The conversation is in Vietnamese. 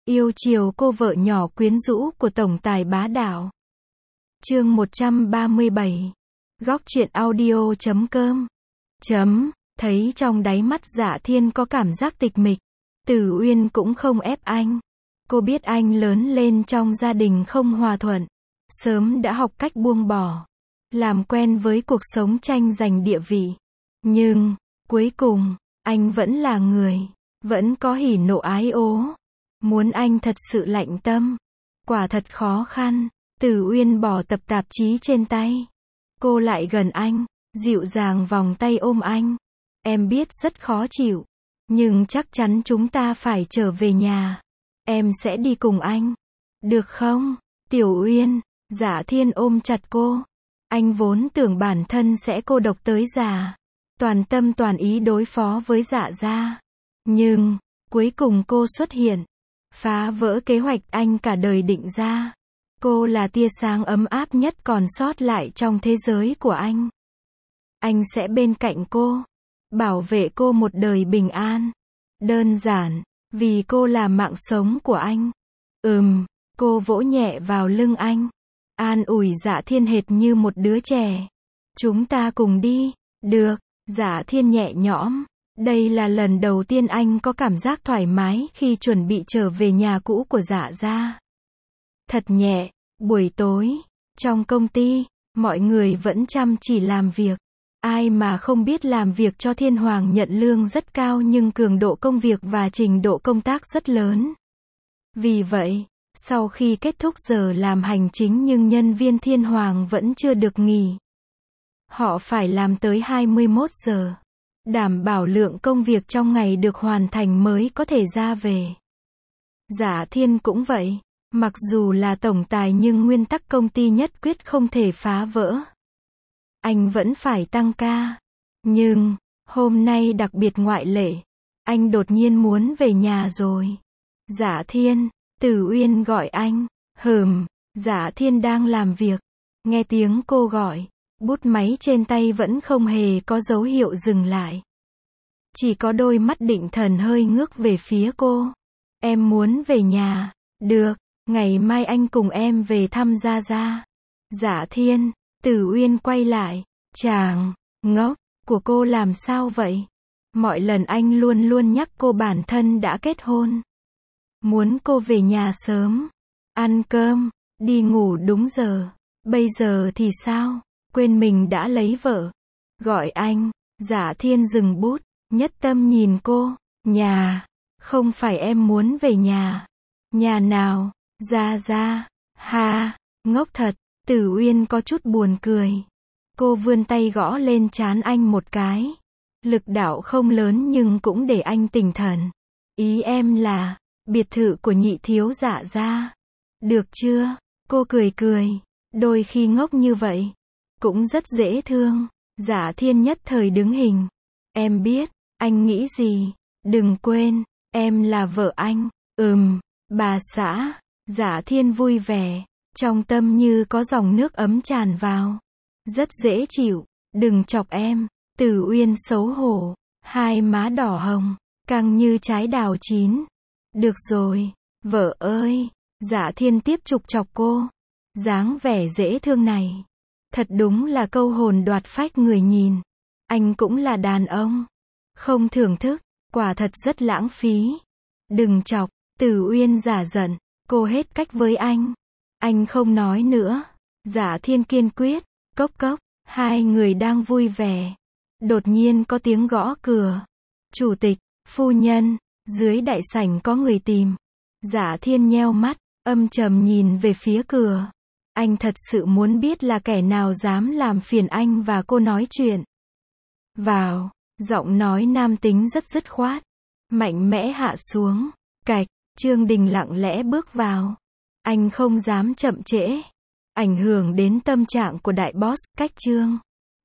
Yêu chiều cô vợ nhỏ quyến rũ của tổng tài bá đạo. Chương 137. Góc truyện audio.com. Thấy trong đáy mắt Dạ Thiên có cảm giác tịch mịch. Tử Uyên cũng không ép anh. Cô biết anh lớn lên trong gia đình không hòa thuận. Sớm đã học cách buông bỏ. Làm quen với cuộc sống tranh giành địa vị. Nhưng, cuối cùng, anh vẫn là người. Vẫn có hỉ nộ ái ố. Muốn anh thật sự lạnh tâm. Quả thật khó khăn. Tử Uyên bỏ tập tạp chí trên tay. Cô lại gần anh, dịu dàng vòng tay ôm anh. Em biết rất khó chịu. Nhưng chắc chắn chúng ta phải trở về nhà. Em sẽ đi cùng anh. Được không? Tiểu Uyên. Dạ Thiên ôm chặt cô. Anh vốn tưởng bản thân sẽ cô độc tới già. Toàn tâm toàn ý đối phó với Dạ gia. Nhưng, cuối cùng cô xuất hiện. Phá vỡ kế hoạch anh cả đời định ra. Cô là tia sáng ấm áp nhất còn sót lại trong thế giới của anh. Anh sẽ bên cạnh cô. Bảo vệ cô một đời bình an. Đơn giản, vì cô là mạng sống của anh. Cô vỗ nhẹ vào lưng anh. An ủi Dạ Thiên hệt như một đứa trẻ. Chúng ta cùng đi. Được, Dạ Thiên nhẹ nhõm. Đây là lần đầu tiên anh có cảm giác thoải mái khi chuẩn bị trở về nhà cũ của Dạ gia. Thật nhẹ, buổi tối, trong công ty, mọi người vẫn chăm chỉ làm việc. Ai mà không biết làm việc cho Thiên Hoàng nhận lương rất cao nhưng cường độ công việc và trình độ công tác rất lớn. Vì vậy, sau khi kết thúc giờ làm hành chính nhưng nhân viên Thiên Hoàng vẫn chưa được nghỉ. Họ phải làm tới 21 giờ. Đảm bảo lượng công việc trong ngày được hoàn thành mới có thể ra về. Dạ Thiên cũng vậy. Mặc dù là tổng tài nhưng nguyên tắc công ty nhất quyết không thể phá vỡ. Anh vẫn phải tăng ca. Nhưng, hôm nay đặc biệt ngoại lệ. Anh đột nhiên muốn về nhà rồi. Dạ Thiên, Tử Uyên gọi anh. Dạ Thiên đang làm việc. Nghe tiếng cô gọi. Bút máy trên tay vẫn không hề có dấu hiệu dừng lại. Chỉ có đôi mắt định thần hơi ngước về phía cô. Em muốn về nhà. Được, ngày mai anh cùng em về thăm Gia Gia. Dạ Thiên, Tử Uyên quay lại. Chàng ngốc của cô làm sao vậy? Mọi lần anh luôn luôn nhắc cô bản thân đã kết hôn. Muốn cô về nhà sớm. Ăn cơm, đi ngủ đúng giờ. Bây giờ thì sao? Quên mình đã lấy vợ. Gọi anh. Dạ Thiên dừng bút, nhất tâm nhìn cô. Nhà. Không phải em muốn về nhà. Nhà nào? Gia Gia. Ha. Ngốc thật. Tử Uyên có chút buồn cười. Cô vươn tay gõ lên trán anh một cái. Lực đạo không lớn nhưng cũng để anh tỉnh thần. Ý em là, biệt thự của nhị thiếu Dạ gia. Được chưa? Cô cười cười. Đôi khi ngốc như vậy. Cũng rất dễ thương. Dạ Thiên nhất thời đứng hình. Em biết, anh nghĩ gì. Đừng quên, em là vợ anh. Bà xã. Dạ Thiên vui vẻ. Trong tâm như có dòng nước ấm tràn vào. Rất dễ chịu. Đừng chọc em. Tử Uyên xấu hổ. Hai má đỏ hồng. Căng như trái đào chín. Được rồi. Vợ ơi. Dạ Thiên tiếp tục chọc cô. Dáng vẻ dễ thương này. Thật đúng là câu hồn đoạt phách người nhìn. Anh cũng là đàn ông. Không thưởng thức. Quả thật rất lãng phí. Đừng chọc. Tử Uyên giả giận. Cô hết cách với anh. Anh không nói nữa. Dạ Thiên kiên quyết. Cốc cốc. Hai người đang vui vẻ. Đột nhiên có tiếng gõ cửa. Chủ tịch, phu nhân. Dưới đại sảnh có người tìm. Dạ Thiên nheo mắt. Âm trầm nhìn về phía cửa. Anh thật sự muốn biết là kẻ nào dám làm phiền anh và cô nói chuyện. Vào. Giọng nói nam tính rất dứt khoát. Mạnh mẽ hạ xuống. Cạch. Trương Đình lặng lẽ bước vào. Anh không dám chậm trễ. Ảnh hưởng đến tâm trạng của đại boss. Cách Trương.